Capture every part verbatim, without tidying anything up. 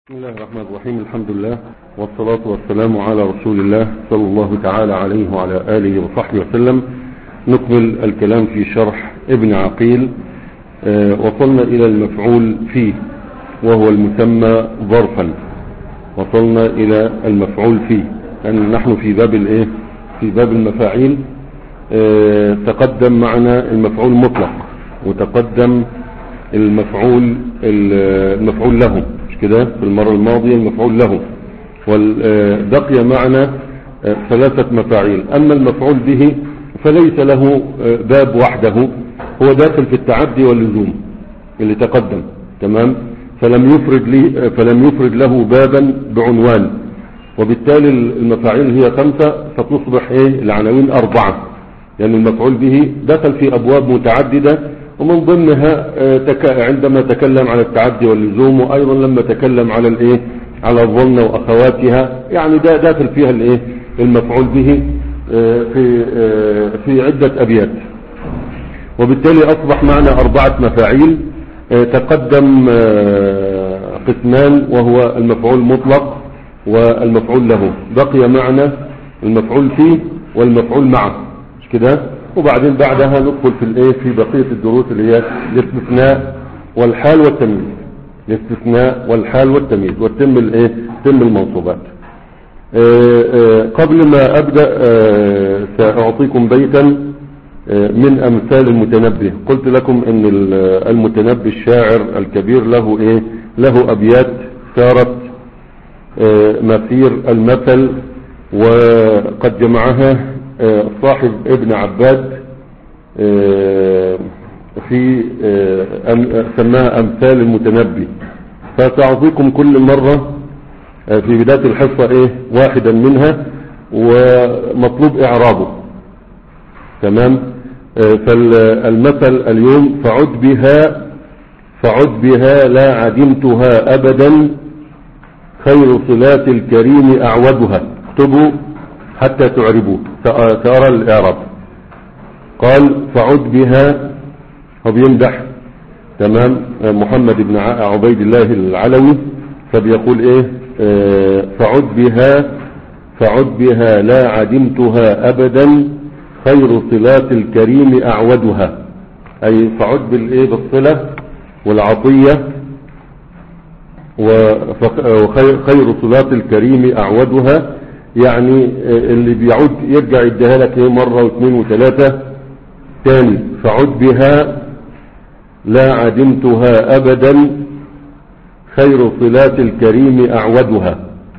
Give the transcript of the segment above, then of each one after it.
بسم الله الرحمن الرحيم. الحمد لله والصلاة والسلام على رسول الله صلى الله تعالى عليه وعلى آله وصحبه وسلم. نكمل الكلام في شرح ابن عقيل. آه وصلنا إلى المفعول فيه وهو المسمى ظرفا. وصلنا إلى المفعول فيه أن نحن في باب الايه في باب المفاعيل. آه تقدم معنا المفعول مطلق وتقدم المفعول المفعول له كده في المرة الماضية المفعول له، وبقي معنا ثلاثة مفاعيل. أما المفعول به فليس له باب وحده، هو داخل في التعدي واللزوم اللي تقدم، تمام. فلم يفرد لي فلم يفرد له بابا بعنوان، وبالتالي المفاعيل هي خمسة فتصبح ايه العناوين أربعة، لأن يعني المفعول به دخل في أبواب متعددة، ومن ضمنها عندما تكلم على التعدي واللزوم، وايضا لما تكلم على الايه على الظن واخواتها، يعني ده داخل فيها الايه المفعول به في في عدة ابيات. وبالتالي اصبح معنا اربعة مفاعيل. تقدم قسمان وهو المفعول المطلق والمفعول له، بقي معنا المفعول فيه والمفعول معه، مش كده؟ وبعدين بعدها ندخل في الايه في بقية الدروس اللي هي الاستثناء والحال والتمييز. الاستثناء والحال والتمييز وتم الايه تم المنصوبات. آآ آآ قبل ما ابدا ساعطيكم بيتا من امثال المتنبي. قلت لكم ان المتنبي الشاعر الكبير له ايه له ابيات سارت مسير المثل، وقد جمعها صاحب ابن عباد في سماها امثال المتنبي. فسأعطيكم كل مرة في بداية الحصة ايه واحدا منها ومطلوب اعرابه، تمام. فالمثل اليوم: فعد بها فعد بها لا عدمتها ابدا، خير صلات الكريم اعودها. اكتبوا حتى تعربوه ترى الاعراب. قال: فعد بها، وبيمدح، تمام، محمد بن عبيد الله العلوي، فبيقول ايه اه فعد بها فعد بها لا عدمتها ابدا، خير صلات الكريم اعودها. اي فعد بالايه بالصلة والعطية، وخير صلات الكريم اعودها، يعني اللي بيعود يرجع يديها لك ايه مرة واثنين وثلاثة تاني. فعد بها لا عدمتها ابدا، خير صلات الكريم اعودها،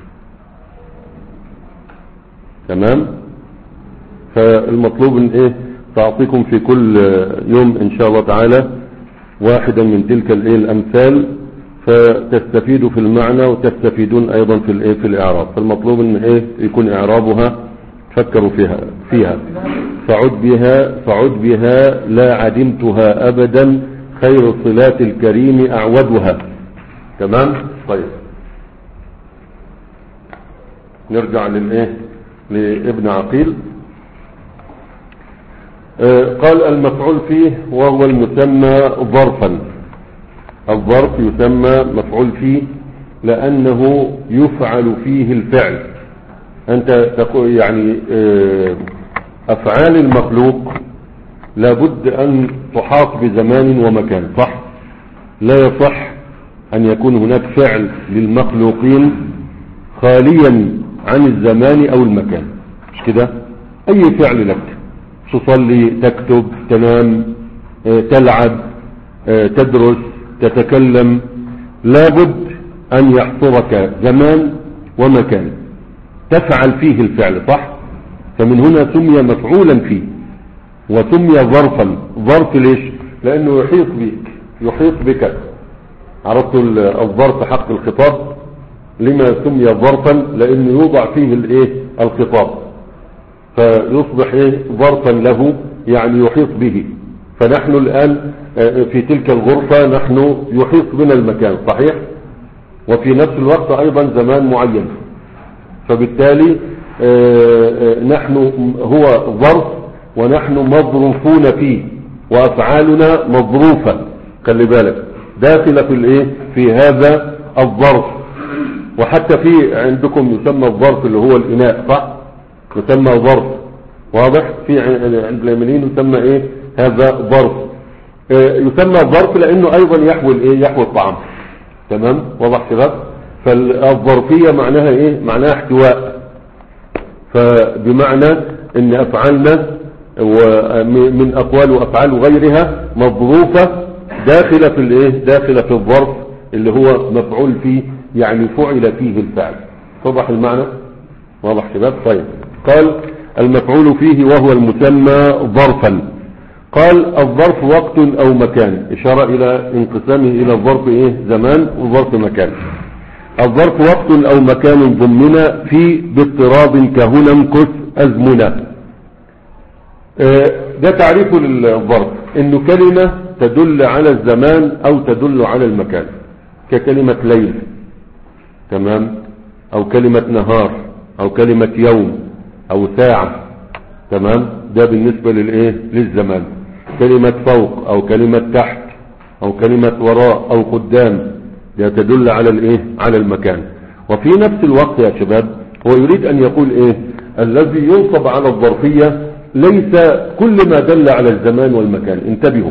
تمام. فالمطلوب ان ايه تعطيكم في كل يوم ان شاء الله تعالى واحدا من تلك الايه الامثال، فتستفيدوا في المعنى وتستفيدون ايضا في الايه في الاعراب. فالمطلوب ان ايه يكون اعرابها فكروا فيها فيها فعد بها فعد بها لا عدمتها ابدا، خير صلات الكريم اعودها، تمام. طيب نرجع للايه لابن عقيل. آه قال: المفعول فيه وهو المسمى ظرفا. الظرف يسمى مفعول فيه لأنه يفعل فيه الفعل. أنت تقول يعني أفعال المخلوق لابد أن تحاط بزمان ومكان، صح؟ لا يصح أن يكون هناك فعل للمخلوقين خاليا عن الزمان أو المكان، مش كده؟ أي فعل لك، تصلي، تكتب، تنام، تلعب، تدرس، تتكلم، لابد أن يحصرك زمان ومكان تفعل فيه الفعل، صح؟ فمن هنا سمي مفعولا فيه وسمي ظرفا. ظرف ليش؟ لأنه يحيط بك يحيط بك عرفت الظرف حق الخطاب. لما سمي ظرفا؟ لأنه يوضع فيه الايه الخطاب، فيصبح ايه ظرفا له، يعني يحيط به. فنحن الآن في تلك الغرفة نحن يحيط بنا المكان، صحيح، وفي نفس الوقت أيضا زمان معين. فبالتالي نحن هو ظرف ونحن مظروفون فيه، وأفعالنا مظروفة، خلي بالك، داخلة في الايه في هذا الظرف. وحتى في عندكم يسمى الظرف اللي هو الإناء، صح؟ يسمى ظرف، واضح؟ في عند اليمنيين يسمى ايه هذا؟ ظرف. اه يسمى ظرف لانه ايضا يحوي الايه؟ يحوي الطعام. تمام؟ واضح كده؟ فالظرفية معناها ايه؟ معناها احتواء. فبمعنى ان افعالنا ومن اقوال وافعال غيرها مظروفة داخلة في الايه؟ داخلة في الظرف اللي هو مفعول فيه، يعني فعل فيه الفعل. واضح المعنى؟ واضح شباب؟ طيب. قال المفعول فيه وهو المسمى ظرفا. قال الظرف وقت او مكان، اشارة الى انقسامه الى الظرف ايه؟ زمان وظرف مكان. الظرف وقت او مكان ضمن في باضطراب كهنا امكث ازمنة. ده تعريف للظرف، انه كلمة تدل على الزمان او تدل على المكان، ككلمة ليل، تمام، او كلمة نهار، او كلمة يوم، او ساعة، تمام. ده بالنسبة للايه؟ للزمان. كلمة فوق او كلمة تحت او كلمة وراء او قدام، ده تدل على الايه؟ على المكان. وفي نفس الوقت يا شباب هو يريد ان يقول ايه؟ الذي ينصب على الظرفية ليس كل ما دل على الزمان والمكان، انتبهوا.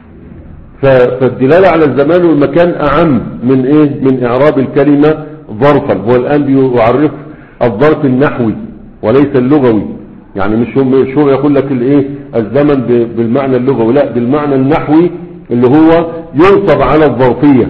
فالدلالة على الزمان والمكان اعم من ايه؟ من اعراب الكلمة ظرفا. هو الان بيعرف الظرف النحوي وليس اللغوي، يعني مش هو يقول لك الايه؟ الزمن بالمعنى اللغوي، لا، بالمعنى النحوي اللي هو ينصب على الظرفية.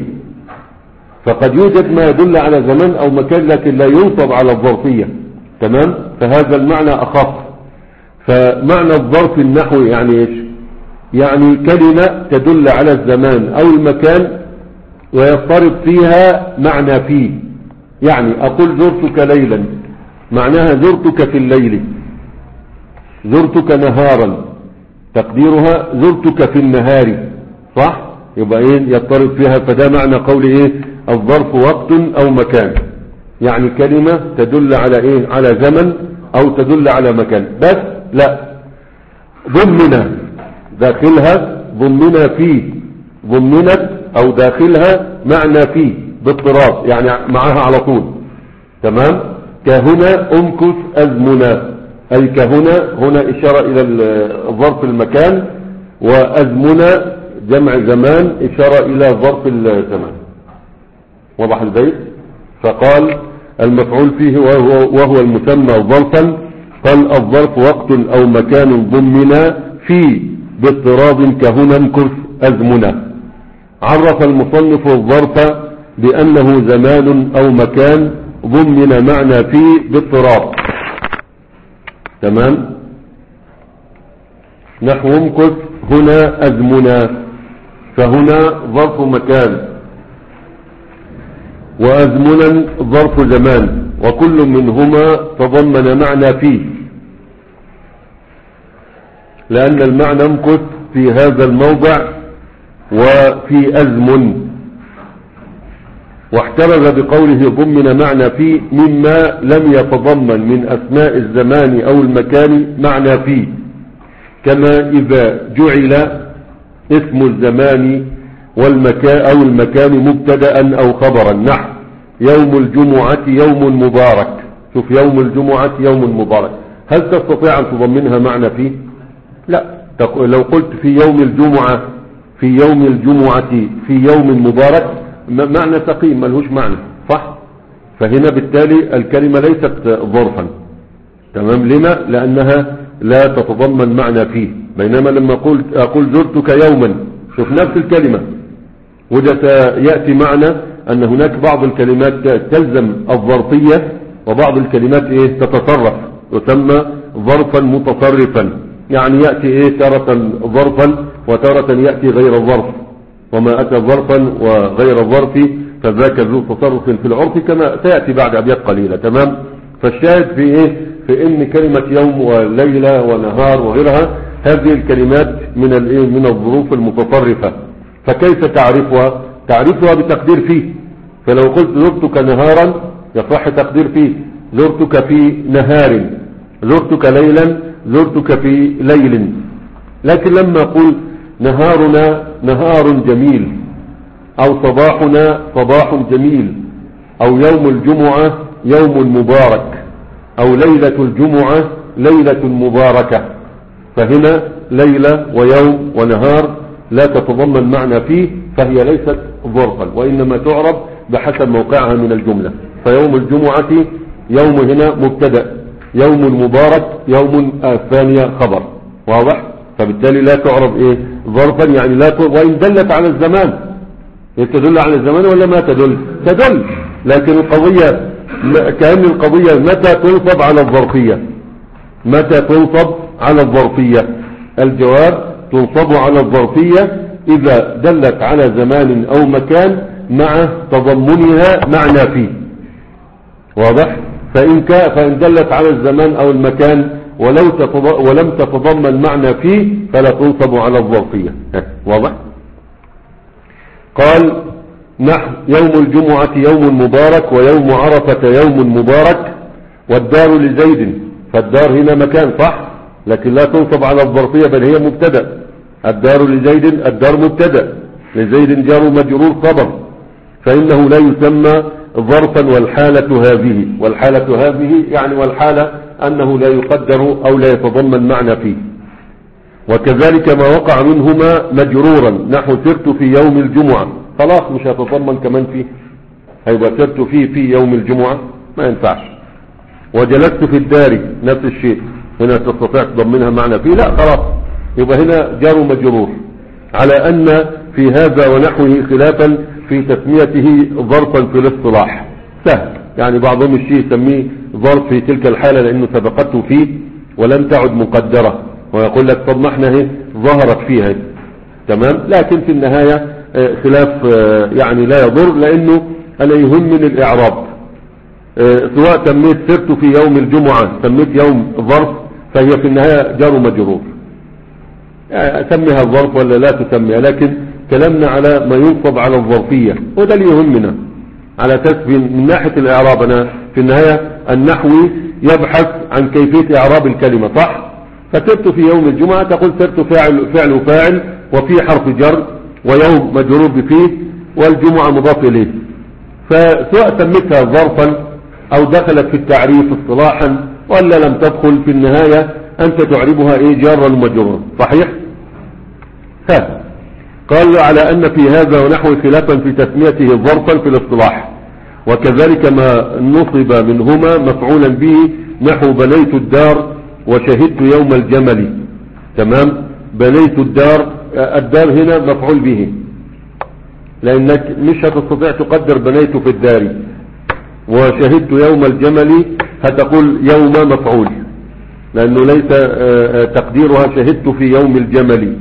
فقد يوجد ما يدل على زمان او مكان لكن لا ينصب على الظرفية، تمام. فهذا المعنى اخف. فمعنى الظرف النحوي يعني ايش؟ يعني كلمة تدل على الزمان او المكان ويضطرب فيها معنى فيه. يعني اقول زرتك ليلا، معناها زرتك في الليل، زرتك نهارا، تقديرها زرتك في النهار، صح؟ يبقى ايه؟ يضطرب فيها. فده معنى قول ايه؟ الظرف وقت او مكان، يعني كلمة تدل على ايه؟ على زمن او تدل على مكان. بس لا، ضمنا داخلها، ضمنا فيه، ضمنت او داخلها معنى فيه باضطراب، يعني معها على طول، تمام. كهنا امكث ازمنا، اي كهنا هنا اشارة الى ظرف المكان، وازمنا جمع زمان اشارة الى ظرف الزمان. وضح البيت؟ فقال المفعول فيه وهو, وهو المسمى ظرفا. قال الظرف وقت او مكان ضمنا في باضطراب كهنا امكث ازمنا. عرف المصنف الظرف بانه زمان او مكان ضمن معنى فيه باضطراب، تمام. نحو امكث هنا ازمنا، فهنا ظرف مكان وازمنا ظرف زمان، وكل منهما تضمن معنى فيه، لان المعنى امكث في هذا الموضع وفي ازمن. واحترز بقوله ضمن معنى فيه مما لم يتضمن من اسماء الزمان او المكان معنى فيه، كما اذا جعل اسم الزمان والمكان او المكان مبتدا او خبرا، نحو يوم الجمعة يوم مبارك. شوف، يوم الجمعة يوم مبارك، هل تستطيع ان تضمنها معنى فيه؟ لا. لو قلت في يوم الجمعة، في يوم الجمعة في يوم مبارك، معنى سقيم ملهوش معنى، صح؟ فهنا بالتالي الكلمة ليست ظرفا، تمام. لما؟ لانها لا تتضمن معنى فيه. بينما لما اقول اقول زرتك يوما، شوف نفس الكلمة، وده سيأتي معنى ان هناك بعض الكلمات تلزم الظرفية وبعض الكلمات ايه؟ تتصرف، يسمى ظرفا متصرفا، يعني يأتي ايه؟ تارة ظرفا وتارة يأتي غير ظرف، وما اتى ظرفا وغير ظرف فذاك ذو تصرف في العرف، كما سيأتي بعد ابيات قليلة، تمام. فالشاهد في ايه؟ في ان كلمة يوم وليلة ونهار وغيرها هذه الكلمات من الايه؟ من الظروف المتصرفة. فكيف تعرفها؟ تعرفها بتقدير فيه. فلو قلت زرتك نهارا يصح تقدير فيه، زرتك في نهار، زرتك ليلا، زرتك في ليل. لكن لما اقول نهارنا نهار جميل، او صباحنا صباح جميل، أو يوم الجمعة يوم مبارك، أو ليلة الجمعة ليلة مباركة. فهنا ليلة ويوم ونهار لا تتضمن معنى فيه، فهي ليست ظرفا، وإنما تعرب بحسب موقعها من الجملة. فيوم الجمعة يوم هنا مبتدأ، يوم مبارك يوم الثانية خبر، واضح؟ فبالتالي لا تعرب ايه ظرفا، يعني لا تعرب، وإن دلت على الزمان تدل على الزمان ولا ما تدل؟ تدل، لكن القضية كأن القضية متى تنصب على الظرفية، متى تنصب على الظرفية؟ الجواب تنصب على الظرفية إذا دلت على زمان أو مكان مع تضمنها معنى فيه، واضح؟ فإن, فإن دلت على الزمان أو المكان ولو ولم تتضمن معنى فيه فلا تنصب على الظرفية، واضح؟ قال نحو يوم الجمعة يوم مبارك ويوم عرفة يوم مبارك والدار لزيد. فالدار هنا مكان صح، لكن لا تنصب على الظرفية بل هي مبتدأ. الدار لزيد، الدار مبتدأ، لزيد جار مجرور خبر، فإنه لا يسمى ظرفا والحالة هذه. والحالة هذه يعني والحالة أنه لا يقدر أو لا يتضمن معنى فيه. وكذلك ما وقع منهما مجرورا نحو سرت في يوم الجمعة، خلاص مش هتضمن كمان فيه، هيبقى سرت فيه في يوم الجمعة ما ينفعش. وجلست في الدار نفس الشيء، هنا تستطيع تضمنها معنى فيه؟ لا، خلاص يبقى هنا جار مجرور، على أن في هذا ونحوه خلافا في تسميته ظرفا في الاصطلاح. سهل، يعني بعضهم الشيء يسميه ظرف في تلك الحالة لأنه سبقته فيه ولم تعد مقدرة، ويقول لك طب ما احنا هي ظهرت فيها، تمام. لكن في النهاية خلاف يعني لا يضر، لأنه ألا يهم من الإعراب. سواء سميت سرت في يوم الجمعة سميت يوم ظرف فهي في النهاية جار مجرور، سميها ظرف ولا لا تسميها، لكن كلامنا على ما ينصب على الظرفية، وده اللي يهمنا على تسبب من ناحية الإعراب. أنا في النهاية النحوي يبحث عن كيفية إعراب الكلمة، صح؟ فسرت في يوم الجمعة تقول سرت فاعل فعل وفاعل وفي حرف جر ويوم مجرور بفيه والجمعة مضاف إليه. فسواء سميتها ظرفا أو دخلت في التعريف اصطلاحا ولا لم تدخل، في النهاية أنت تعربها إيه جارا ومجرورا، صحيح؟ ها قال على أن في هذا ونحو خلافا في تسميته ظرفا في الاصطلاح. وكذلك ما نصب منهما مفعولا به نحو بنيت الدار وشهدت يوم الجمل، تمام. بنيت الدار، الدار هنا مفعول به، لأنك مش هتستطيع تقدر بنيت في الدار. وشهدت يوم الجمل هتقول يوم مفعول، لأنه ليس تقديرها شهدت في يوم الجمل.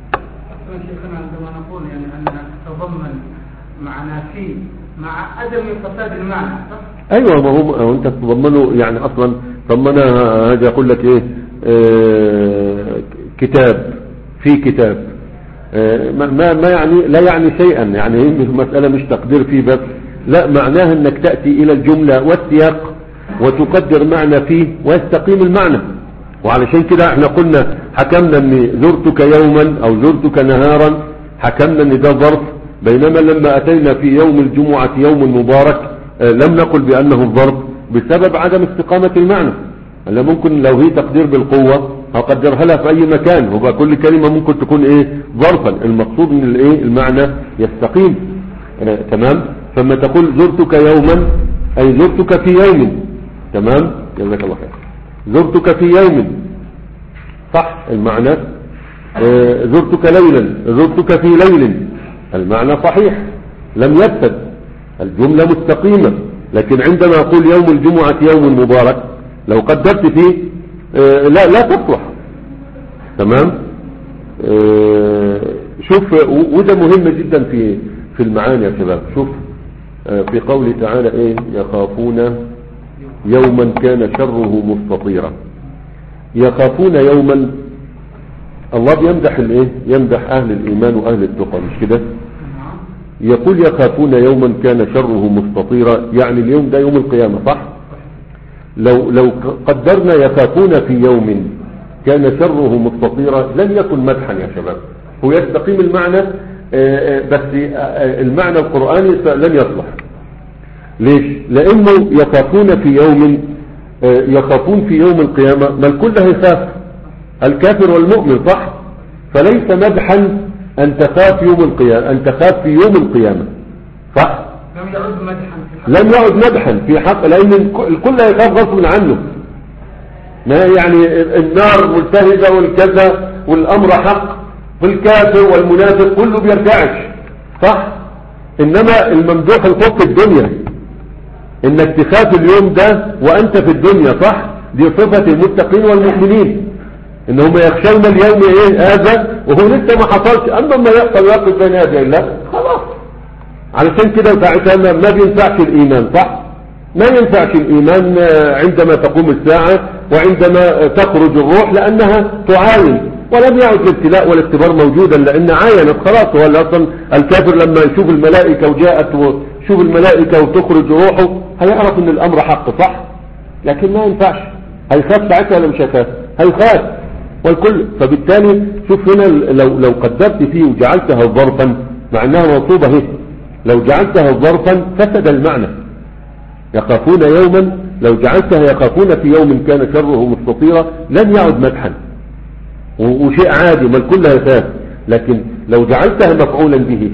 مع عدم فساد المعنى، ايوه، ما هو انت تضمنه يعني اصلا ضمنها. هذا يقول لك ايه اه كتاب في كتاب، اه ما ما يعني لا يعني شيئا، يعني المسألة مش تقدير فيه بس، لا معناها انك تأتي الى الجملة والسياق وتقدر معنى فيه ويستقيم المعنى. وعلشان كده احنا قلنا حكمنا ان زرتك يوما او زرتك نهارا، حكمنا ان ده ظرف، بينما لما أتينا في يوم الجمعة يوم مبارك لم نقل بأنه الظرف بسبب عدم استقامة المعنى. هلا ممكن لو هي تقدير بالقوة هقدرها لها في أي مكان، وبقى كل كلمة ممكن تكون إيه ظرفا، المقصود من الإيه المعنى يستقيم، آه تمام. فما تقول زرتك يوما أي زرتك في يوم، تمام، جزاك الله خير. زرتك في يوم صح المعنى، آه زرتك ليلا زرتك في ليل، المعنى صحيح لم يفسد، الجملة مستقيمة. لكن عندما أقول يوم الجمعة يوم مبارك لو قدرت فيه آه لا لا تصلح، تمام. آه شوف، وده مهم جدا في في المعاني يا شباب. شوف آه في قوله تعالى ايه يخافون يوما كان شره مستطيرا. يخافون يوما، الله بيمدح الايه يمدح اهل الايمان واهل التقى، مش كده؟ يقول يخافون يوما كان شره مستطيرا، يعني اليوم ده يوم القيامة، صح؟ لو لو قدرنا يخافون في يوم كان شره مستطيرا لن يكن مدحا يا شباب، هو يستقيم المعنى بس المعنى القرآني لن يصلح. ليش؟ لانه يخافون في يوم يخافون في يوم القيامة، ما الكل هيخاف، الكافر والمؤمن، صح؟ فليس مدحا ان تخاف يوم القيامة، ان تخاف في يوم القيامة، صح؟ لم يعد مدحا في حق لم يعد مدحا في حق، لان الكل هيخاف غصب عنه، ما يعني النار ملتهبة والكذا والامر حق، والكافر والمنافق كله بيرتعش، صح؟ انما الممدوح الخوف في الدنيا، انك تخاف اليوم ده وانت في الدنيا، صح؟ دي صفة المتقين والمؤمنين، انهم يخشون اليوم ايه هذا وهو لسه ما حصلش، اما ما يحصل يقف بين يدي الله خلاص. علشان كده ساعتها ما بينفعش الايمان، صح؟ ما ينفعش الايمان عندما تقوم الساعة وعندما تخرج الروح، لانها تعاين، ولم يعد الابتلاء والاختبار موجودا، لان عاينت خلاص. هو اصلا الكافر لما يشوف الملائكة وجاءت وشوف الملائكة وتخرج روحه هيعرف ان الامر حق، صح؟ لكن ما ينفعش، هيخاف ساعتها ولا مش هيخاف؟ هيخاف والكل. فبالتالي شوف هنا لو لو قدرت فيه وجعلتها ظرفا مع انها منصوبة اهي، لو جعلتها ظرفا فسد المعنى. يخافون يوما، لو جعلتها يخافون في يوم كان شره مستطيرا لن يعد مدحا وشيء عادي، ما الكل هيخاف. لكن لو جعلتها مفعولا به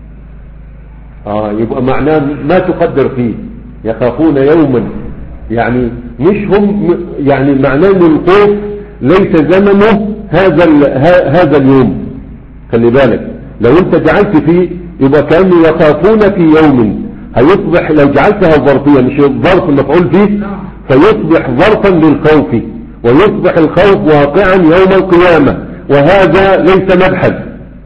اه يبقى معناه ما تقدر فيه، يخافون يوما، يعني مش هم، يعني معناه ان الخوف ليس زمنه هذا هذا اليوم. خلي بالك لو انت جعلت فيه يبقى كانه يخافون في يوم، هيصبح لو جعلتها ظرفيا مش ظرف المفعول فيه فيصبح ظرفا للخوف، ويصبح الخوف واقعا يوم القيامة، وهذا ليس مدحا.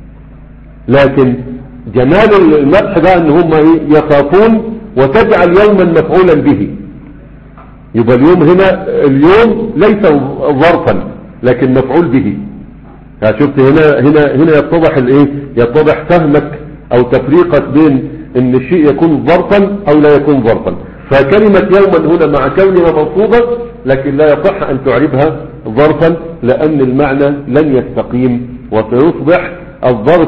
لكن جمال المدح ده ان هم يخافون وتجعل يوما مفعولا به، يبقى اليوم هنا اليوم ليس ظرفا لكن مفعول به. شفت هنا هنا هنا يتضح الايه، يتضح فهمك او تفريقك بين ان الشيء يكون ظرفا او لا يكون ظرفا. فكلمة يوما هنا مع كونها منصوبة لكن لا يصح ان تعربها ظرفا، لان المعنى لن يستقيم، وسيصبح الظرف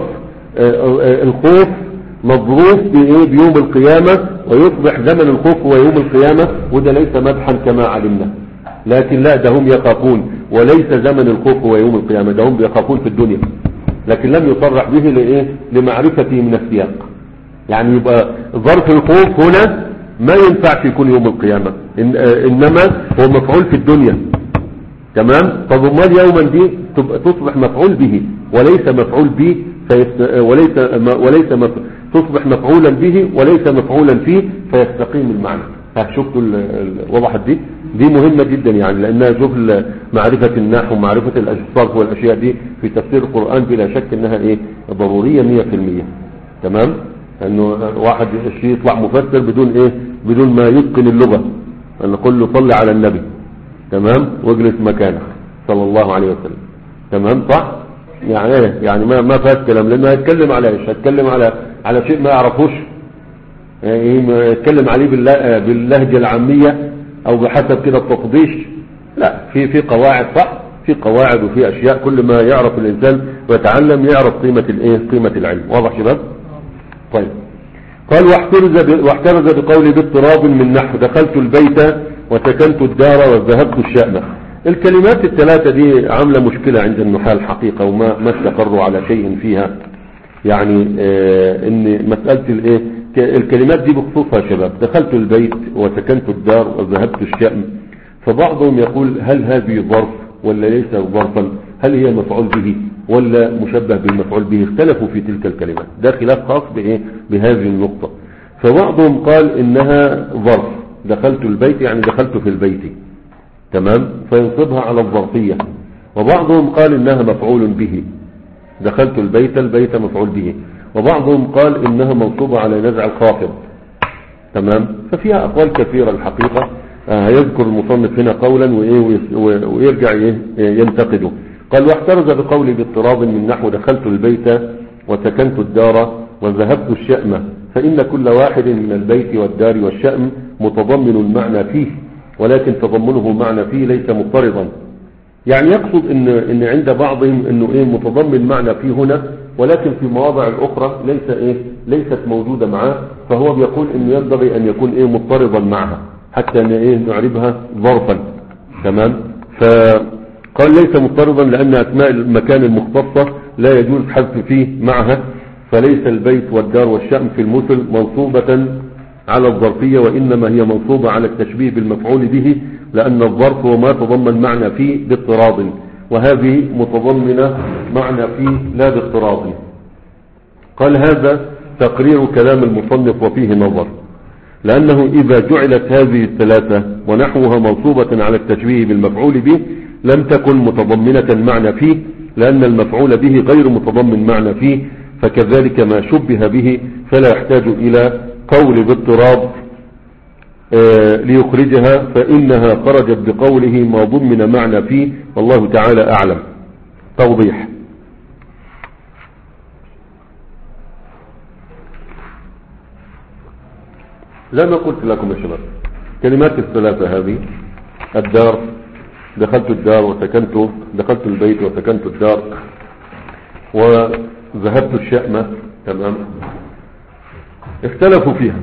الخوف مظروف بايه بيوم القيامة، ويصبح زمن الخوف هو يوم القيامة، وده ليس مدحا كما علمنا. لكن لا، ده هم يخافون وليس زمن الخوف هو يوم القيامة، ده هم يخافون في الدنيا، لكن لم يصرح به لإيه؟ لمعرفته من السياق. يعني يبقى ظرف الخوف هنا ما ينفعش يكون يوم القيامة، إن إنما هو مفعول في الدنيا، تمام؟ طب امال يوما دي تصبح مفعول به وليس مفعول به، وليس وليس مف... تصبح مفعولا به وليس مفعولا فيه، فيستقيم المعنى. شفتوا وضحت دي؟ دي مهمة جدا يعني، لانها شوف معرفة النحو ومعرفة الاشخاص والاشياء دي في تفسير القرآن بلا شك انها ايه ضرورية مية في المية. تمام؟ انه واحد الشيء يطلع مفسر بدون ايه، بدون ما يتقن اللغة، ان نقول له صلي على النبي، تمام، واجلس مكانك صلى الله عليه وسلم، تمام صح؟ يعني ايه يعني ما ما فيهاش كلام، لانه هيتكلم على ايش؟ هيتكلم على على شيء ما يعرفوش، يعني يتكلم عليه باللهجة العامية او بحسب كده التطبيش. لا، في في قواعد، صح؟ في قواعد وفي اشياء، كل ما يعرف الانسان ويتعلم يعرف قيمة الايه، قيمة العلم. واضح شباب؟ طيب، قال واحترز واحترز بقولي باضطراب من نحو دخلت البيت وسكنت الدار وذهبت الشأن. الكلمات الثلاثة دي عاملة مشكلة عند النحاة الحقيقة، وما ما استقروا على شيء فيها. يعني اه ان مسألة الايه الكلمات دي بخصوصها يا شباب، دخلت البيت وسكنت الدار وذهبت الشأن، فبعضهم يقول هل هذه ظرف ولا ليس ظرفا، هل هي مفعول به ولا مشبه بالمفعول به، اختلفوا في تلك الكلمات، ده خلاف خاص بايه بهذه النقطة. فبعضهم قال انها ظرف، دخلت البيت يعني دخلت في البيت، تمام، فينصبها على الظرفية. وبعضهم قال انها مفعول به، دخلت البيت، البيت مفعول به. وبعضهم قال انها منصوبة على نزع الخافض، تمام. ففيها اقوال كثيرة الحقيقة. آه يذكر المصنف هنا قولا وايه ويرجع إيه ينتقده. قال واحترز بقولي باضطراب من نحو دخلت البيت وسكنت الدار وذهبت الشأم، فإن كل واحد من البيت والدار والشأم متضمن المعنى فيه، ولكن تضمنه معنى فيه ليس مضطردا. يعني يقصد ان ان عند بعضهم انه ايه متضمن معنى فيه هنا، ولكن في مواضع الاخرى ليس ايه ليست موجودة معاه، فهو بيقول انه ينبغي ان يكون ايه مضطربا معها حتى ان ايه نعربها ظرفا. تمام. فقال ليس مضطربا لان اسماء المكان المختصة لا يجوز حذف فيه معها، فليس البيت والدار والشأن في المثل منصوبة على الظرفية، وإنما هي منصوبة على التشبيه بالمفعول به، لأن الظرف هو ما تضمن معنى فيه باضطراد، وهذه متضمنة معنى فيه لا باضطراد. قال هذا تقرير كلام المصنف وفيه نظر، لأنه إذا جعلت هذه الثلاثة ونحوها منصوبة على التشبيه بالمفعول به لم تكن متضمنة معنى فيه، لأن المفعول به غير متضمن معنى فيه، فكذلك ما شبه به فلا يحتاج إلى قول باضطراد آه ليخرجها، فإنها خرجت بقوله ما ضمن معنى فيه، والله تعالى أعلم. توضيح: لا ما قلت لكم يا شباب كلمات الثلاثة هذه، الدار، دخلت الدار وسكنت، دخلت البيت وسكنت الدار، وذهبت الشأمة، تمام، اختلفوا فيها.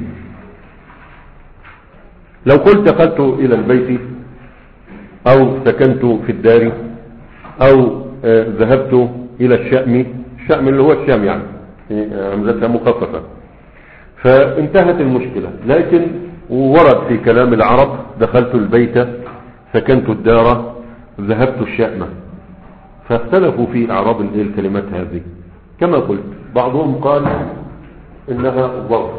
لو قلت دخلت إلى البيت أو سكنت في الدار أو آه ذهبت إلى الشأم، الشأم اللي هو الشام يعني همزتها مخففة، فانتهت المشكلة. لكن ورد في كلام العرب دخلت البيت، سكنت الدار، ذهبت الشأمة، فاختلفوا في اعراب الكلمات هذه. كما قلت بعضهم قال انها ظرف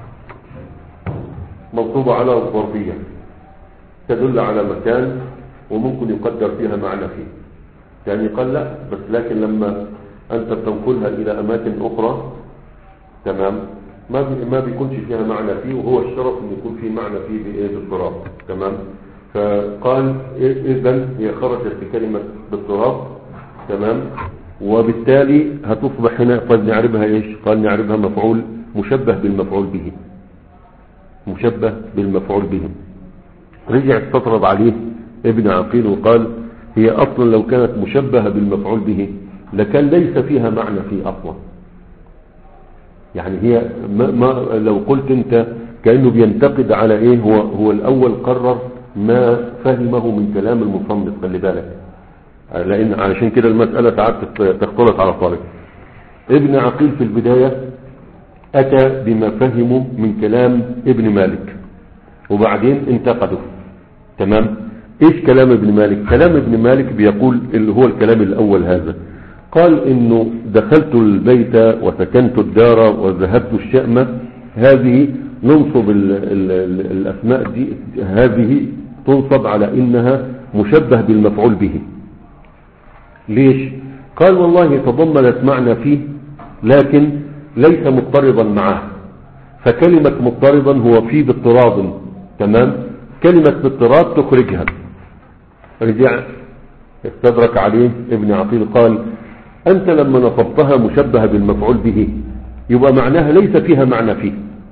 منصوبة على الظرفية تدل على مكان وممكن يقدر فيها معنى فيه، يعني قال لا، بس لكن لما انت تنقلها الى اماكن اخرى، تمام، ما بي ما بيكونش فيها معنى فيه، وهو الشرط ان يكون في معنى فيه بايه بالضراب. تمام. فقال اذا هي خرجت بكلمة بالضراب، تمام، وبالتالي هتصبح هنا قد نعربها ايش؟ قال نعربها مفعول مشبه بالمفعول به، مشبه بالمفعول به. رجع استطرد عليه ابن عقيل وقال هي اصلا لو كانت مشبهة بالمفعول به لكان ليس فيها معنى فيه اصلا. يعني هي ما, ما لو قلت انت كأنه بينتقد على ايه، هو هو الاول قرر ما فهمه من كلام المصنف، خلي بالك، لان علشان كده المسألة ساعات تختلط على طالب. ابن عقيل في البداية اتى بما فهمه من كلام ابن مالك وبعدين انتقده. تمام. ايش كلام ابن مالك؟ كلام ابن مالك بيقول اللي هو الكلام الاول هذا، قال انه دخلت البيت وسكنت الدار وذهبت الشأمة، هذه ننصب ال ال ال الاسماء دي، هذه تنصب على انها مشبه بالمفعول به. ليش؟ قال والله تضمنت معنى فيه لكن ليس مضطربا معه، فكلمة مضطربا هو فيه باضطراب، تمام، كلمة باضطراب تخرجها. رجع استدرك عليه ابن عقيل قال انت لما نصبتها مشبهة بالمفعول به يبقى معناها ليس فيها معنى فيه،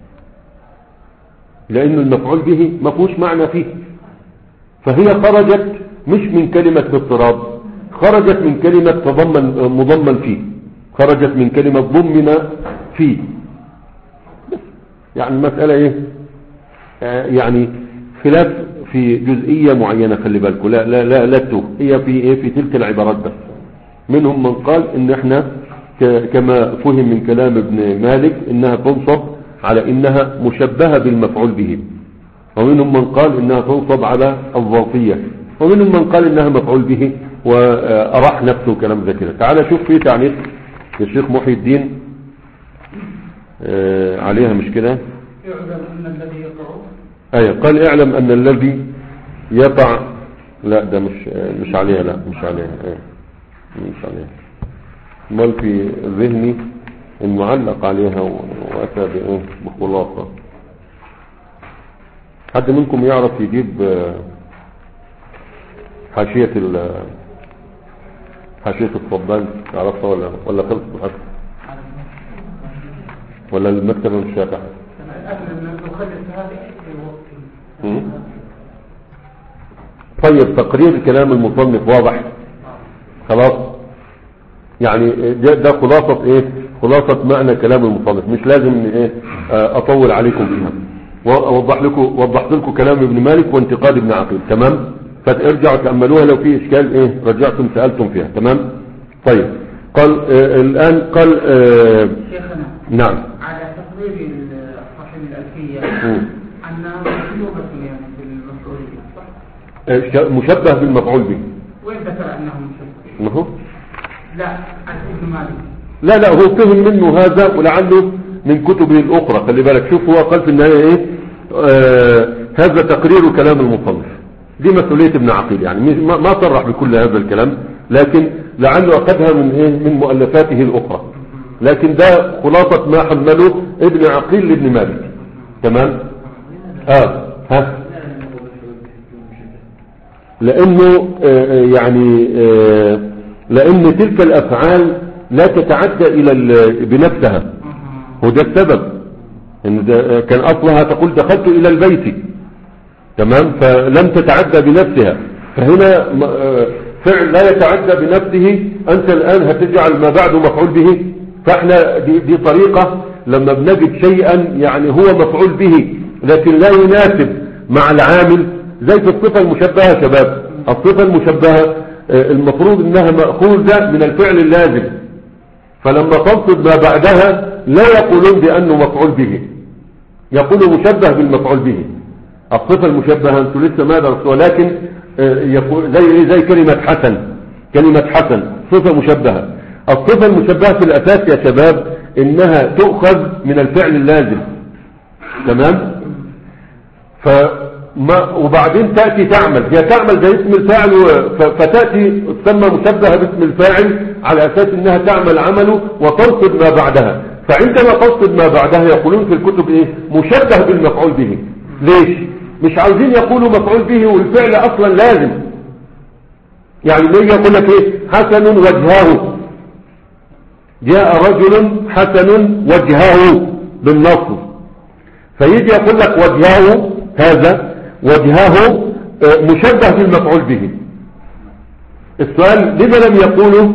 لان المفعول به ما فيهوش معنى فيه، فهي خرجت مش من كلمة باضطراب، خرجت من كلمة تضمن مضمن فيه، خرجت من كلمة ضمن فيه. يعني المسألة ايه؟ آه يعني خلاف في جزئية معينة، خلي بالكم، لا لا لا لا تتوه، هي في ايه؟ في تلك العبارات بس. منهم من قال ان احنا كما فهم من كلام ابن مالك انها تنصب على انها مشبهة بالمفعول به، ومنهم من قال انها تنصب على الظرفية، ومنهم من قال انها مفعول به واراح نفسه كلام ذا كده. تعال شوف في تعليق الشيخ محي الدين آه عليها، مش كده؟ اعلم ان الذي يقع، ايوه، قال اعلم ان الذي يقع، لا ده مش مش عليها، لا مش عليها، ايه مش عليها، امال في ذهني المعلق عليها واتى بايه بخلاصه. حد منكم يعرف يجيب حاشيه ال حاشيه الصبان، تعرفها ولا ولا خلصت حتى ولا المكتبه مش فاتحه؟ طيب تقرير كلام المصنف واضح خلاص، يعني ده خلاصة ايه؟ خلاصة معنى كلام المصنف، مش لازم ايه اطول عليكم فيها، واوضح لكم وضحت لكم كلام ابن مالك وانتقاد ابن عقيل. تمام؟ فارجعوا تأملوها لو في اشكال ايه رجعتم سألتم فيها. تمام؟ طيب قال آه الان قال آه شيخنا نعم على تقرير صاحب الألفية أنها مطلوبة يعني بالمفعول به صح؟ آه مشبه بالمفعول به. وين ذكر أنه مشبه؟ ما هو لا عن ابن مالك. لا لا هو فهم منه هذا ولعله من كتبه الأخرى. خلي بالك شوف هو قال في النهاية ايه آه هذا تقرير كلام المصنف، دي مسؤولية ابن عقيل يعني ما ما صرح بكل هذا الكلام، لكن لعله أخذها من ايه من مؤلفاته الأخرى، لكن ده خلاصة ما حمله ابن عقيل لابن مالك. تمام؟ اه ها لانه آه يعني آه لان تلك الافعال لا تتعدى الى بنفسها، وده السبب ان ده كان اصلها تقول دخلت الى البيت. تمام؟ فلم تتعدى بنفسها، فهنا فعل لا يتعدى بنفسه انت الان هتجعل ما بعده مفعول به. فاحنا دي, دي طريقة لما بنجد شيئا يعني هو مفعول به لكن لا يناسب مع العامل، زي في الصفة المشبهة شباب. الصفة المشبهة المفروض انها مأخوذة من الفعل اللازم، فلما تنصب ما بعدها لا يقولون بأنه مفعول به، يقولوا مشبه بالمفعول به. الصفة المشبهة انتوا لسه ما درسوا، لكن يقول زي زي كلمة حسن. كلمة حسن صفة مشبهة. الصفة المشبهة في الأساس يا شباب إنها تؤخذ من الفعل اللازم. تمام؟ فما وبعدين تأتي تعمل، هي تعمل زي اسم الفاعل فتأتي تسمى مشبهة باسم الفاعل على أساس إنها تعمل عمله وتنصب ما بعدها. فعندما تنصب ما بعدها يقولون في الكتب إيه؟ مشبه بالمفعول به. ليش؟ مش عاوزين يقولوا مفعول به والفعل أصلا لازم. يعني ليه يقول لك إيه؟ حسن وجهه، جاء رجل حسن وجهه بالنصب، فيجي يقول لك وجهه، هذا وجهه مشبه بالمفعول به. السؤال لما لم يقولوا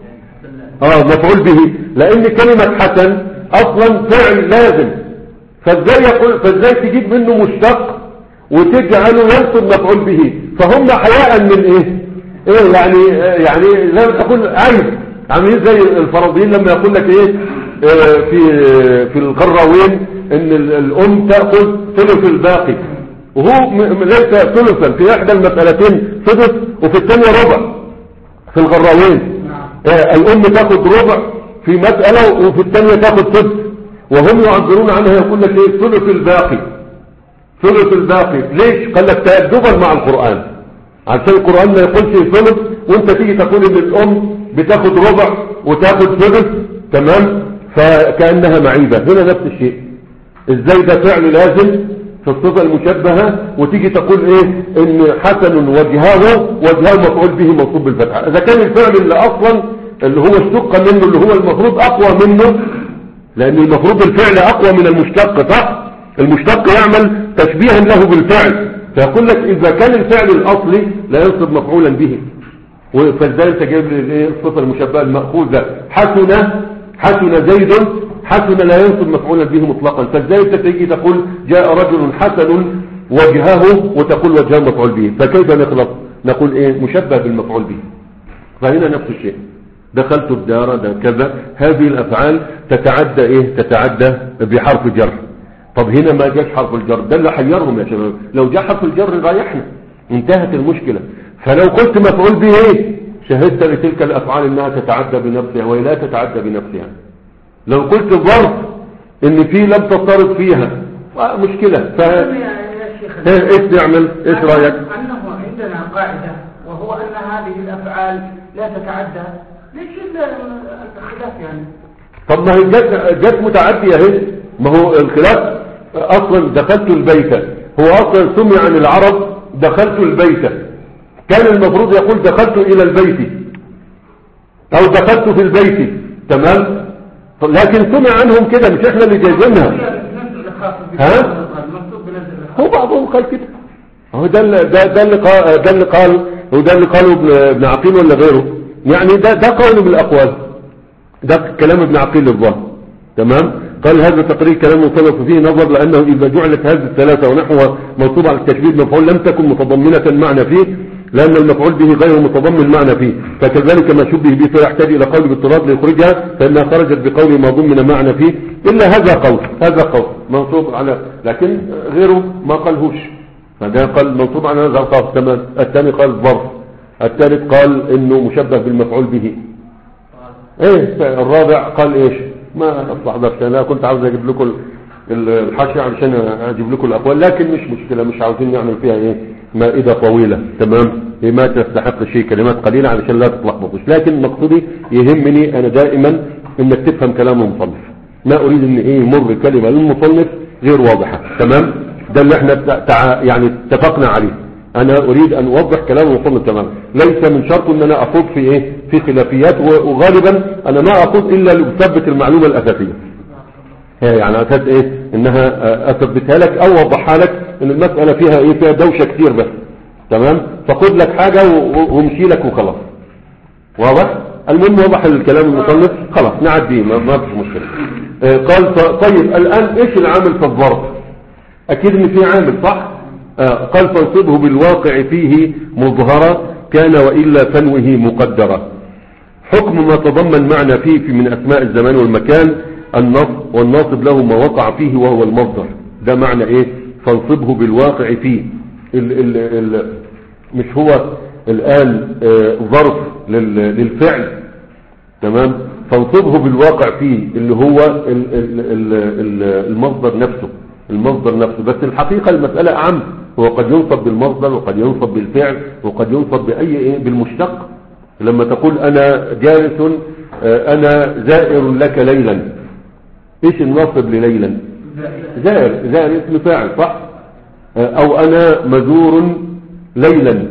اه مفعول به؟ لان كلمة حسن اصلا فعل لازم، فازاي يقول فازاي تجيب منه مشتق وتجعله ينصب مفعول به؟ فهم حياء من ايه ايه يعني يعني زي ما تقول عيب، عاملين زي الفرضيين لما يقول لك ايه اه في في القراوين ان الام تأخذ ثلث الباقي، وهو ليس ثلثا في احدى المسألتين ثلث وفي الثانية ربع. في الغراوين اه الام تأخذ ربع في مسألة وفي الثانية تأخذ ثلث، وهم يعبرون عنها يقول لك ايه ثلث الباقي. ثلث الباقي ليش؟ قال لك تأدبا مع القرآن، عشان القرآن ما يقولش ثلث وانت تيجي تقول ان الام بتاخد ربع وتاخد ثلث. تمام؟ فكأنها معيبة. هنا نفس الشيء، ازاي ده فعل لازم في الصفة المشبهة وتيجي تقول ايه ان حسن وجهه وجهه مفعول به منصوب بالفتحة؟ اذا كان الفعل اللي اصلا اللي هو اشتق منه اللي هو المفروض اقوى منه، لان المفروض الفعل اقوى من المشتق صح؟ المشتق يعمل تشبيها له بالفعل، فيقول لك اذا كان الفعل الاصلي لا ينصب مفعولا به. فازاي انت جايب لي الصفة المشبهة المأخوذة حسن حسن زيد، حسن لا ينصب مفعولا به مطلقا، فازاي انت تيجي تقول جاء رجل حسن وجهه وتقول وجهه مفعول به؟ فكيف نخلص؟ نقول ايه مشبه بالمفعول به. فهنا نفس الشيء، دخلت الدار ده كذا، هذه الافعال تتعدى ايه تتعدى بحرف جر. طب هنا ما جاش حرف الجر، ده اللي حيرهم يا شباب. لو جاء حرف الجر رايحنا انتهت المشكلة. فلو قلت مفعول به ايه شهدت لتلك الافعال انها تتعدى بنفسها وهي لا تتعدى بنفسها. لو قلت ظرف ان في لم تضطرد فيها مشكلة. ف ايش نعمل؟ ايش رايك؟ انه عندنا قاعدة وهو ان هذه الافعال لا تتعدى. ليش الخلاف يعني؟ طب ما هي جت جت متعدية اهي. ما هو الخلاف اصلا دخلت البيت، هو اصلا سمع عن العرب دخلت البيت، كان المفروض يقول دخلت الى البيت او دخلت في البيت. تمام؟ لكن سمع عنهم كده، مش احنا اللي جايبينها. ها؟ هو بعضهم قال كده. هو ده اللي ده ده اللي قال ده اللي قال هو ده اللي قاله ابن عقيل ولا غيره؟ يعني ده ده قول من الاقوال ده كلام ابن عقيل الظاهر. تمام. قال هذا تقرير كلام مصنف فيه نظر، لأنه إذا جعلت هذه الثلاثة ونحوها منصوب على التشبيه مفعول لم تكن متضمنة معنى فيه، لأن المفعول به غير متضمن معنى فيه، فكذلك ما شبه به فيحتاج إلى قول باضطراد ليخرجها، فإنها خرجت بقول ما ضمن معنى فيه، إلا هذا قول هذا قول منصوب على، لكن غيره ما قالهوش، فده قال منصوب على هذا القول. تمام. الثاني قال ظرف، الثالث قال إنه مشبه بالمفعول به. إيه الرابع قال إيش؟ ما استحضرت، أنا كنت عاوز أجيب لكم الحاشية علشان أجيب لكم الأقوال، لكن مش مشكلة، مش عاوزين نعمل فيها إيه مائدة طويلة. تمام. ما تستحق شيء، كلمات قليلة علشان لا تتلخبطوش، لكن مقصودي يهمني أنا دائما إنك تفهم كلام المصنف، ما أريد إن إيه يمر كلمة للمصنف غير واضحة. تمام. ده اللي احنا تع... يعني اتفقنا عليه. أنا أريد أن أوضح كلام المصنف تماما، ليس من شرط إن أنا أخوض في إيه في خلافيات، وغالبا أنا ما أخوض إلا لأثبت المعلومة الأساسية، يعني أساس إيه إنها أثبتها لك أو أوضحها لك إن المسألة فيها إيه فيها دوشة كتير بس. تمام. فخذ لك حاجة وامشي لك وخلاص. واضح؟ المهم واضح الكلام المصنف، خلاص نعديه ما ما فيش مشكلة. آه قال طيب الآن إيش العامل في الظرف؟ أكيد إن في عامل صح؟ آه قال فانصبه بالواقع فيه مظهرة كان وإلا تنوه مقدرة. حكم ما تضمن معنى فيه في من أسماء الزمان والمكان النصب، والناصب له ما وقع فيه وهو المصدر. ده معنى إيه فانصبه بالواقع فيه. ال ال ال مش هو الآن آه ظرف للفعل. تمام. فانصبه بالواقع فيه اللي هو ال ال ال المصدر نفسه، المصدر نفسه. بس الحقيقة المسألة أعم، هو قد ينصب بالمصدر وقد ينصب بالفعل وقد ينصب بأي إيه بالمشتق. لما تقول أنا جالس آه أنا زائر لك ليلا، إيش الناصب لليلا؟ زائر. زائر اسم فاعل صح؟ او انا مزور ليلا،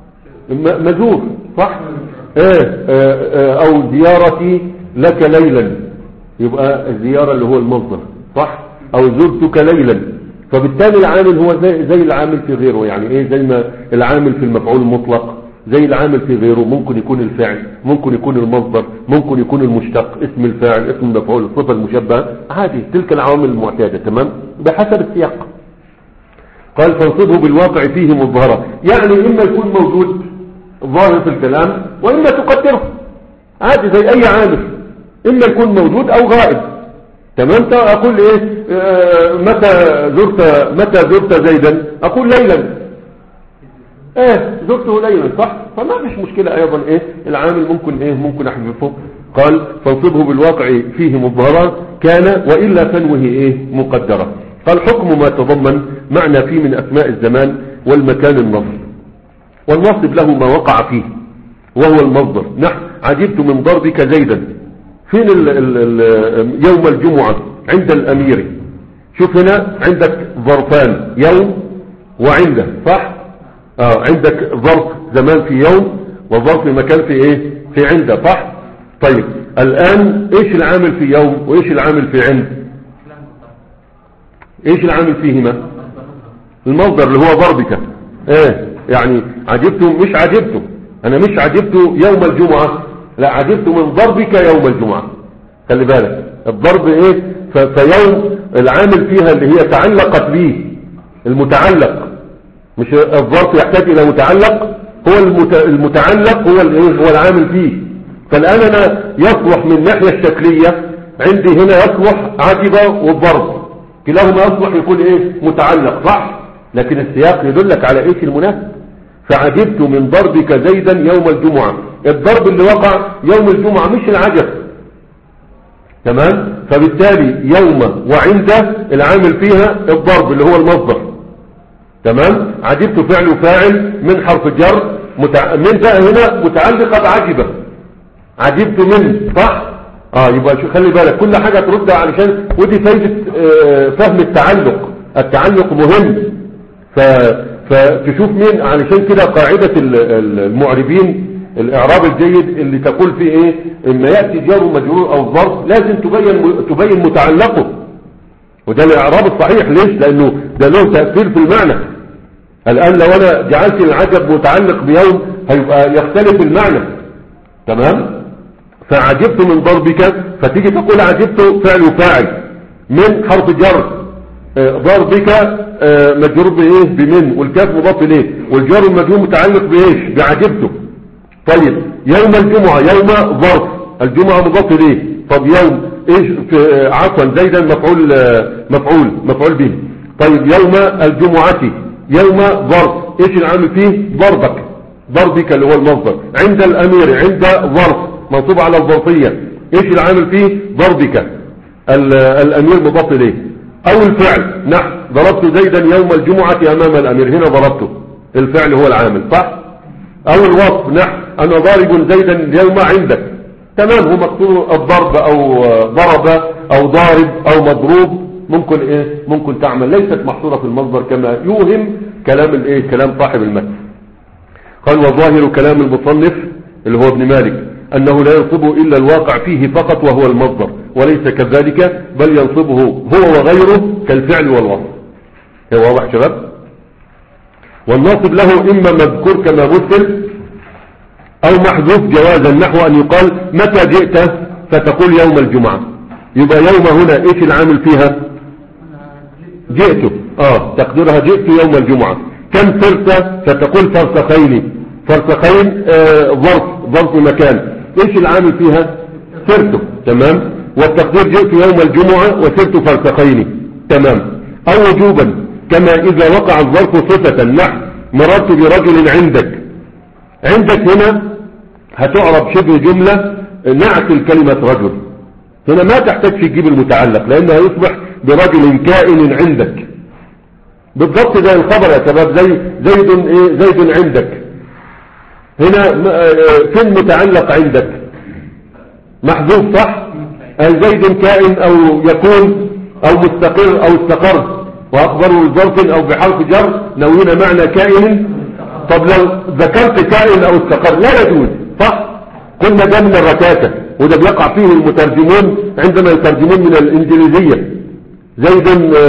مزور صح. ايه او زيارتي لك ليلا، يبقى الزيارة اللي هو المصدر صح، او زرتك ليلا. فبالتالي العامل هو زي, زي العامل في غيره، يعني ايه زي ما العامل في المفعول المطلق زي العامل في غيره، ممكن يكون الفعل، ممكن يكون المصدر، ممكن يكون المشتق، اسم الفاعل، اسم المفعول، الصفة المشبهة، عادي تلك العوامل المعتادة. تمام. بحسب السياق. قال فانصبه بالواقع فيه مظهرة، يعني إما يكون موجود ظاهر في الكلام وإما تقدره عادي زي أي عامل، إما يكون موجود أو غائب. تمام. أقول إيه آه متى زرت متى زرت زيدا، أقول ليلا. ايه زرته ليلا صح، فما فيش مشكلة ايضا ايه العامل ممكن ايه ممكن احذفه. قال فانصبه بالواقع فيه مظهرة كان وإلا تنوه ايه مقدرة. قال حكم ما تضمن معنى فيه من اسماء الزمان والمكان النصب، والنصب له ما وقع فيه وهو المصدر. نحن عجبت من ضربك زيدا، فين ال ال ال يوم الجمعة عند الامير. شوف هنا عندك ظرفان يوم وعنده صح. آه عندك ظرف زمان في يوم وظرف مكان في ايه في عنده صح. طيب الان ايش العامل في يوم وايش العامل في عند؟ ايش العامل فيهما؟ المصدر اللي هو ضربك. ايه يعني عجبته مش عجبته، انا مش عجبته يوم الجمعة، لا عجبته من ضربك يوم الجمعة. خلي بالك الضرب ايه فيوم العامل فيها اللي هي تعلقت به، المتعلق، مش الظرف يحتاج الى متعلق، هو المتعلق هو الايه هو العامل فيه. فالان انا يصلح من الناحيه الشكليه عندي هنا يصلح عجب والضرب كلاهما يصلح يكون ايه متعلق صح، لكن السياق يدلك على ايش المناسب. فعجبت من ضربك زيدا يوم الجمعه، الضرب اللي وقع يوم الجمعه مش العجب. تمام. فبالتالي يوم وعند العامل فيها الضرب اللي هو المصدر. تمام. عجبت فعل وفاعل من حرف جر متع... من بقى هنا متعلقة بعجبة، عجبت من صح. اه يبقى شو خلي بالك كل حاجة تردها علشان ودي فايدة آه فهم التعلق. التعلق مهم. ف... فتشوف مين علشان كده قاعدة المعربين الاعراب الجيد اللي تقول فيه ايه اما يأتي جار ومجرور او ظرف لازم تبين تبين متعلقه، وده الاعراب الصحيح. ليش؟ لانه ده له تأثير في المعنى. الان لو انا جعلت العجب متعلق بيوم هيبقى يختلف المعنى. تمام. فعجبت من ضربك، فتيجي تقول عجبت فعل وفاعل من حرف جر، ضربك مجرور بايه بمن، والكاف مضاف اليه، والجار المجرور متعلق بايش بعجبته. طيب يوم الجمعة، يوم ظرف، الجمعة مضاف اليه، طب يوم ايش عفوا زيدا مفعول مفعول مفعول به. طيب يوم الجمعة، يوم ظرف، ايش العامل فيه ضربك، ضربك اللي هو المصدر. عند الامير، عند ظرف منصوب على الظرفية، ايش العامل فيه ضربك، الامير مضاف اليه. او الفعل نحو ضربت زيدا يوم الجمعة امام الامير، هنا ضربته الفعل هو العامل صح. او الوصف نحو انا ضارب زيدا اليوم عندك، تمام، هو مقصود الضرب او ضرب او ضارب او مضروب، ممكن ايه ممكن تعمل، ليست محصورة في المصدر كما يوهم كلام الايه كلام صاحب المتن. قال وظاهر كلام المصنف اللي هو ابن مالك انه لا ينصب الا الواقع فيه فقط وهو المصدر، وليس كذلك، بل ينصبه هو وغيره كالفعل والوصف. هي واضح شباب؟ والناصب له اما مذكور كما مثل او محذوف جوازا، نحو ان يقال متى جئت فتقول يوم الجمعة، يبقى يوم هنا ايش العامل فيها جئت، اه تقديرها جئت يوم الجمعة. كم فرسة فتقول فرسخين، فرسخين آه ظرف ظرف مكان، ايش العامل فيها سرت، تمام، والتقدير جئت يوم الجمعة وسرت فرسخين، تمام. او وجوبا كما اذا وقع الظرف صفة، نحو مررت برجل عندك، عندك هنا هتعرب شبه جملة نعت الكلمة رجل، هنا ما تحتاج تجيب المتعلق لانها يصبح برجل كائن عندك، بالضبط زي الخبر يا شباب، زي زيد ايه زيد عندك، هنا فين متعلق عندك محذوف صح، زيد كائن او يكون او مستقر او استقر، واخبره بظرف او بحرف جر نوين معنى كائن. طب لو ذكرت كائن او استقر لا يجوز صح، قلنا ده من الركاكة، وده بيقع فيه المترجمون عندما يترجمون من الانجليزية. زيد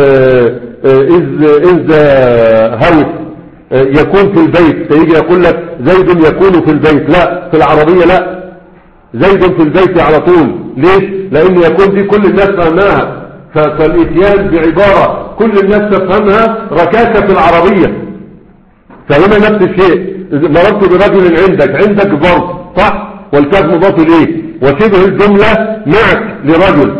إذ إذ هوس يكون في البيت، فيجي يقول لك زيد يكون في البيت، لا في العربية لا، زيد في البيت على طول. ليش؟ لأن يكون دي كل الناس فهمناها، فالإتيان بعبارة كل الناس تفهمها ركاكة في العربية. فهنا نفس الشيء، مررت برجل عندك، عندك ظرف صح، والكاف مضاف إليه، وشبه الجملة نعت لرجل.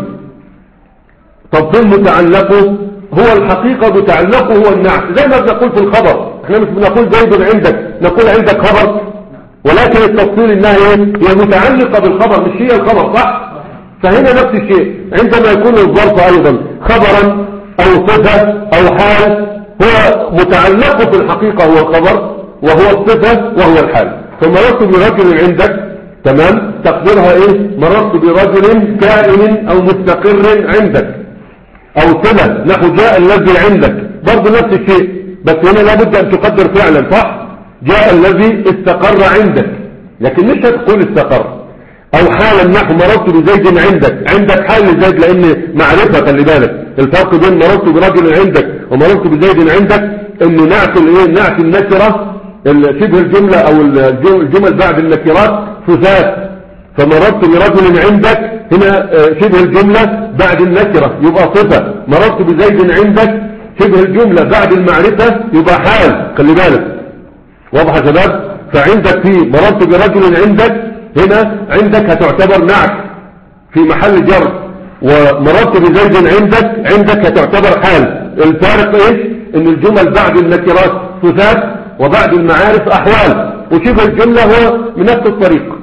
طب فين متعلقه؟ هو الحقيقة متعلقه هو النعت، زي ما بنقول في الخبر، احنا مش بنقول زيد عندك، نقول عندك خبر، ولكن التفصيل انها هي متعلقة بالخبر مش هي الخبر صح. فهنا نفس الشيء، عندما يكون الظرف ايضا خبرا او صفة او حال، هو متعلقه في الحقيقة هو الخبر وهو الصفة وهو الحال. فمررت برجل عندك، تمام، تقديرها ايه مررت برجل كائن او مستقر عندك، او صلة نحو جاء الذي عندك، برضه نفس الشيء، بس هنا لابد ان تقدر فعلا صح، جاء الذي استقر عندك، لكن مش هتقول استقر. او حالا نحو مررت بزيد عندك، عندك حال لزيد لان معرفة، خلي بالك الفرق بين مررت برجل عندك ومررت بزيد عندك، انه نعت الايه نعت النكرة، شبه الجملة او الجمل بعد النكرات صفات. فمررت برجل عندك هنا شبه الجملة بعد النكرة يبقى صفة، مررت بزيد عندك شبه الجملة بعد المعرفة يبقى حال، خلي بالك واضح يا شباب. فعندك في مررت برجل عندك، هنا عندك هتعتبر نعت في محل جر، ومررت بزيد عندك عندك هتعتبر حال. الفارق ايش؟ ان الجمل بعد النكرات صفات وبعد المعارف احوال، وشبه الجملة هو من نفس الطريق،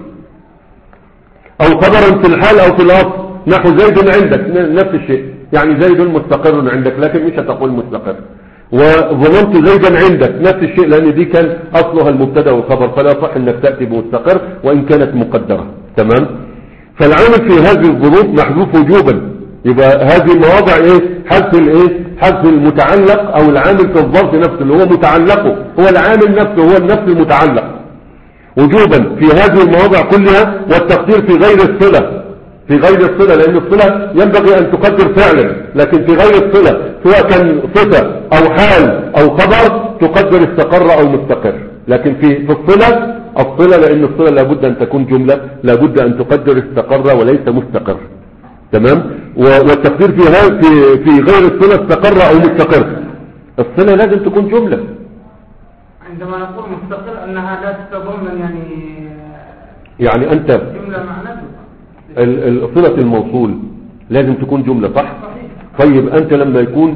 او خبرا في الحال او في الاصل نحو زيد عندك نفس الشيء، يعني زيد مستقر عندك لكن مش هتقول مستقر. وظننت زيدا عندك نفس الشيء، لان دي كان اصلها المبتدا والخبر، فلا صح انك تأتي بمستقر وان كانت مقدرة، تمام. فالعامل في هذه الظروف محذوف وجوبا، يبقى هذه المواضع ايه حذف الايه حذف المتعلق او العامل في الظرف نفسه اللي هو متعلقه، هو العامل نفسه هو النفس المتعلق وجوبا في هذه المواضع كلها. والتقدير في غير الصلة، في غير الصلة، لأن الصلة ينبغي أن تقدر فعلا، لكن في غير الصلة سواء كان صفة أو حال أو خبر تقدر استقر أو مستقر. لكن في في الصلة الصلة لأن الصلة لابد أن تكون جملة، لابد أن تقدر استقر وليس مستقر. تمام. والتقدير فيها في في غير الصلة استقر أو مستقر. الصلة لازم تكون جملة. عندما نقول مستقر أنها لا تتضمن يعني يعني أنت جملة معناته صلة الموصول لازم تكون جملة، صح؟ صحيح. طيب أنت لما يكون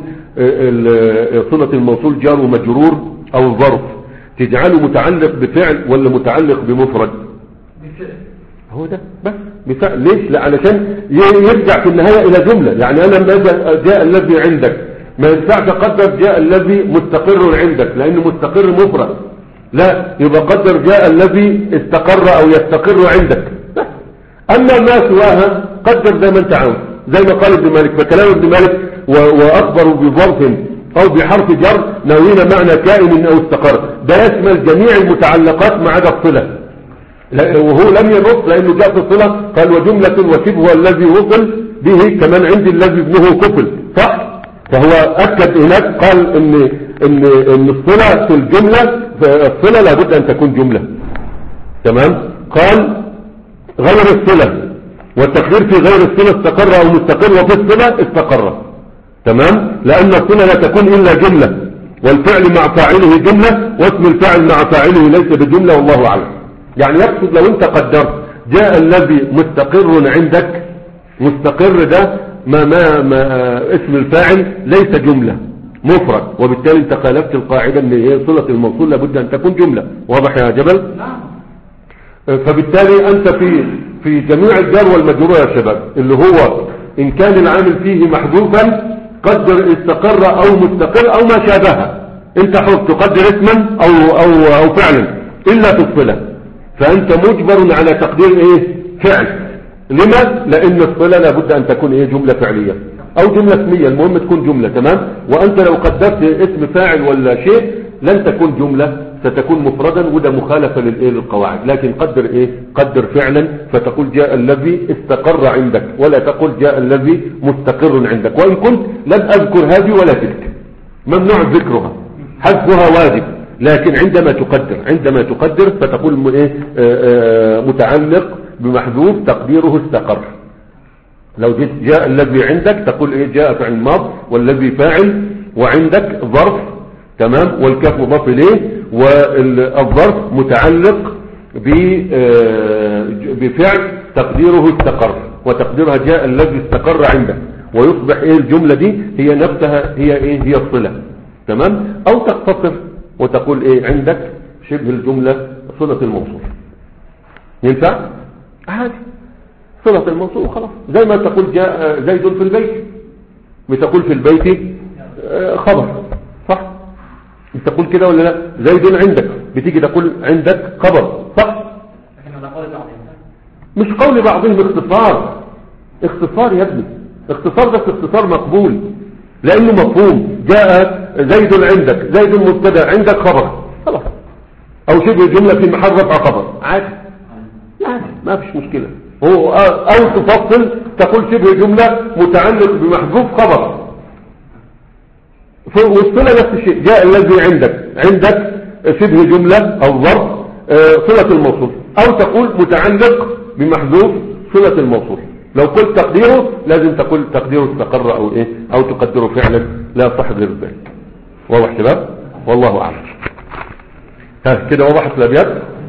صلة الموصول جار ومجرور أو ظرف تجعله متعلق بفعل ولا متعلق بمفرد؟ بفعل. هو ده بس بفعل. ليش؟ لا علشان يرجع في النهاية إلى جملة. يعني أنا لما جاء الذي عندك ما ينفعش أقدر جاء الذي مستقر عندك لأنه مستقر مفرد، لا يبقى قدر جاء الذي استقر أو يستقر عندك بس. أما ما سواها قدر زي ما أنت عاوز، زي ما قال ابن مالك. فكلام ابن مالك وأخبروا بظرف أو بحرف جر ناوين معنى كائن أو استقر، ده يشمل جميع المتعلقات ما عدا الصلة، وهو لم ينص لأنه جاء في الصلة قال وجملة وشبه الذي وصل به كمان عندي الذي ابنه كفل، صح؟ فهو أكد هناك قال إن إن إن الصلة في الجملة، الصلة لابد أن تكون جملة. تمام. قال غير الصلة والتقدير في غير الصلة استقر أو مستقر، وفي الصلة استقر. تمام. لأن الصلة لا تكون إلا جملة، والفعل مع فاعله جملة، واسم الفاعل مع فاعله ليس بجملة، والله أعلم. يعني يقصد لو أنت قدرت جاء الذي مستقر عندك، مستقر ده ما ما, ما اسم الفاعل ليس جملة مفرد، وبالتالي انت خالفت القاعدة ان هي صلة الموصول لابد ان تكون جملة. واضح يا جبل؟ نعم. فبالتالي انت في في جميع الجار والمجرور يا شباب اللي هو ان كان العامل فيه محذوفا قدر استقر او مستقر او ما شابهه، انت حر تقدر اسما او او او فعلا الا في الصلة، فانت مجبر على تقدير ايه؟ فعل. لما؟ لان الصلة لابد ان تكون ايه؟ جملة فعلية او جملة اسمية، المهم تكون جملة. تمام. وانت لو قدرت اسم فاعل ولا شيء لن تكون جملة، ستكون مفردا، وده مخالفة للايه؟ للقواعد. لكن قدر ايه؟ قدر فعلا، فتقول جاء الذي استقر عندك، ولا تقول جاء الذي مستقر عندك. وان كنت لن اذكر هذه ولا تلك، ممنوع ذكرها، حذفها واجب. لكن عندما تقدر عندما تقدر فتقول ايه؟ آآ آآ متعلق بمحذوف تقديره استقر. لو جيت جاء الذي عندك تقول ايه؟ جاء فعل ماض والذي فاعل وعندك ظرف. تمام. والكاف مضاف اليه، والظرف متعلق بفعل تقديره استقر، وتقديرها جاء الذي استقر عندك، ويصبح ايه الجملة دي هي نفسها هي ايه؟ هي الصلة. تمام. او تقتصر وتقول ايه عندك شبه الجملة صلة الموصول. ينفع؟ عادي صلة الموصول خلاص. زي ما تقول جاء زيد في البيت، بتقول في البيت خبر، صح؟ بتقول كده ولا لا؟ زيد عندك، بتيجي تقول عندك خبر، صح؟ مش قول بعضهم، اختصار. اختصار يا ابني، اختصار بس اختصار مقبول لانه مفهوم. جاء زيد عندك، زيد مبتدا عندك خبر، خلاص. او شبه جملة في محل رفع خبر، عادي عادي ما فيش مشكلة. هو او تفصل تقول شبه جملة متعلق بمحذوف خبر، والصلة نفس الشيء. جاء الذي عندك، عندك شبه جملة او ظرف صلة الموصول، او تقول متعلق بمحذوف صلة الموصول. لو قلت تقديره لازم تقول تقديره استقر او ايه؟ او تقدره فعلا، لا صح غير ذلك. واضح شباب؟ والله اعلم. ها كده وضحت الابيات؟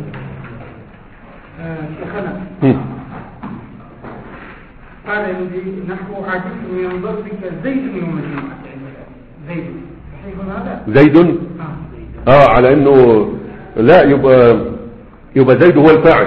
قال عندي نحو عجبت من ضربك زيد يوم الجمعة. زيد صحيح هذا؟ زيد؟ اه, آه على انه لا يبقى يبقى زيد هو الفاعل،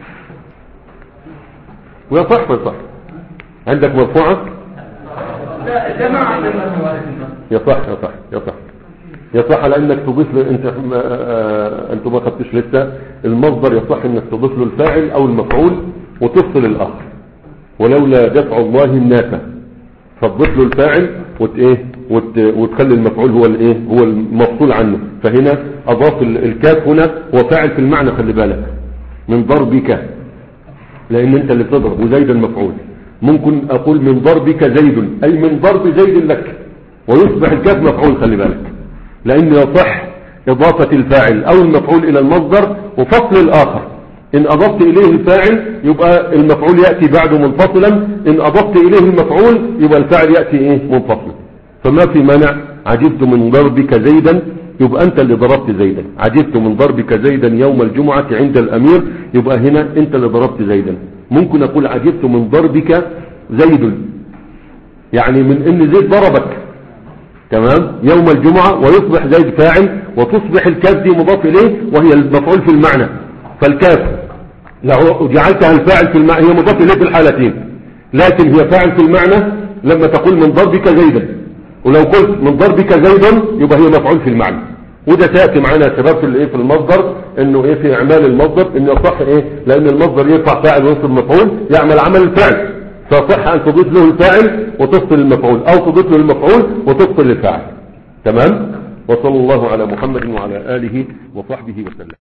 ويصح ويصح. عندك مرفوعة؟ لا ده ما عندنا. يصح يصح يصح يصح لانك تضيف له انت آه انت ما خدتش لسه المصدر. يصح انك تضيف له الفاعل او المفعول وتفصل الاخر، ولولا دفع الله الناس فتضيف له الفاعل وت ايه وت وتخلي المفعول هو الايه؟ هو المفصول عنه. فهنا اضاف الكاف هنا هو فاعل في المعنى، خلي بالك، من ضربك، لان انت اللي بتضرب وزيد المفعول. ممكن اقول من ضربك زيد اي من ضرب زيد لك، ويصبح الكاف مفعول، خلي بالك، لان يصح إضافة الفاعل أو المفعول إلى المصدر وفصل الآخر. إن أضفت إليه الفاعل يبقى المفعول يأتي بعده منفصلا، إن أضفت إليه المفعول يبقى الفاعل يأتي إيه منفصلا. فما في مانع عجبت من ضربك زيدا، يبقى أنت اللي ضربت زيدا. عجبت من ضربك زيدا يوم الجمعة عند الأمير، يبقى هنا أنت اللي ضربت زيدا. ممكن أقول عجبت من ضربك زيد، يعني من إن زيد ضربك، تمام، يوم الجمعة، ويصبح زيد فاعل وتصبح الكاف دي مضاف إليه وهي المفعول في المعنى. فالكاف لو جعلتها الفاعل في المعنى هي مضاف إليه في الحالتين، لكن هي فاعل في المعنى لما تقول من ضربك زيدا، ولو قلت من ضربك زيدا يبقى هي مفعول في المعنى. وده تأتي معنا يا شباب في الايه في المصدر، انه ايه في اعمال المصدر انه يصح ايه، لان المصدر يرفع فاعل وينصب مفعول، يعمل عمل الفاعل، فصح ان تضيف له الفاعل وتفصل المفعول، او تضيف له المفعول وتفصل الفاعل. تمام. وصلى الله على محمد وعلى آله وصحبه وسلم.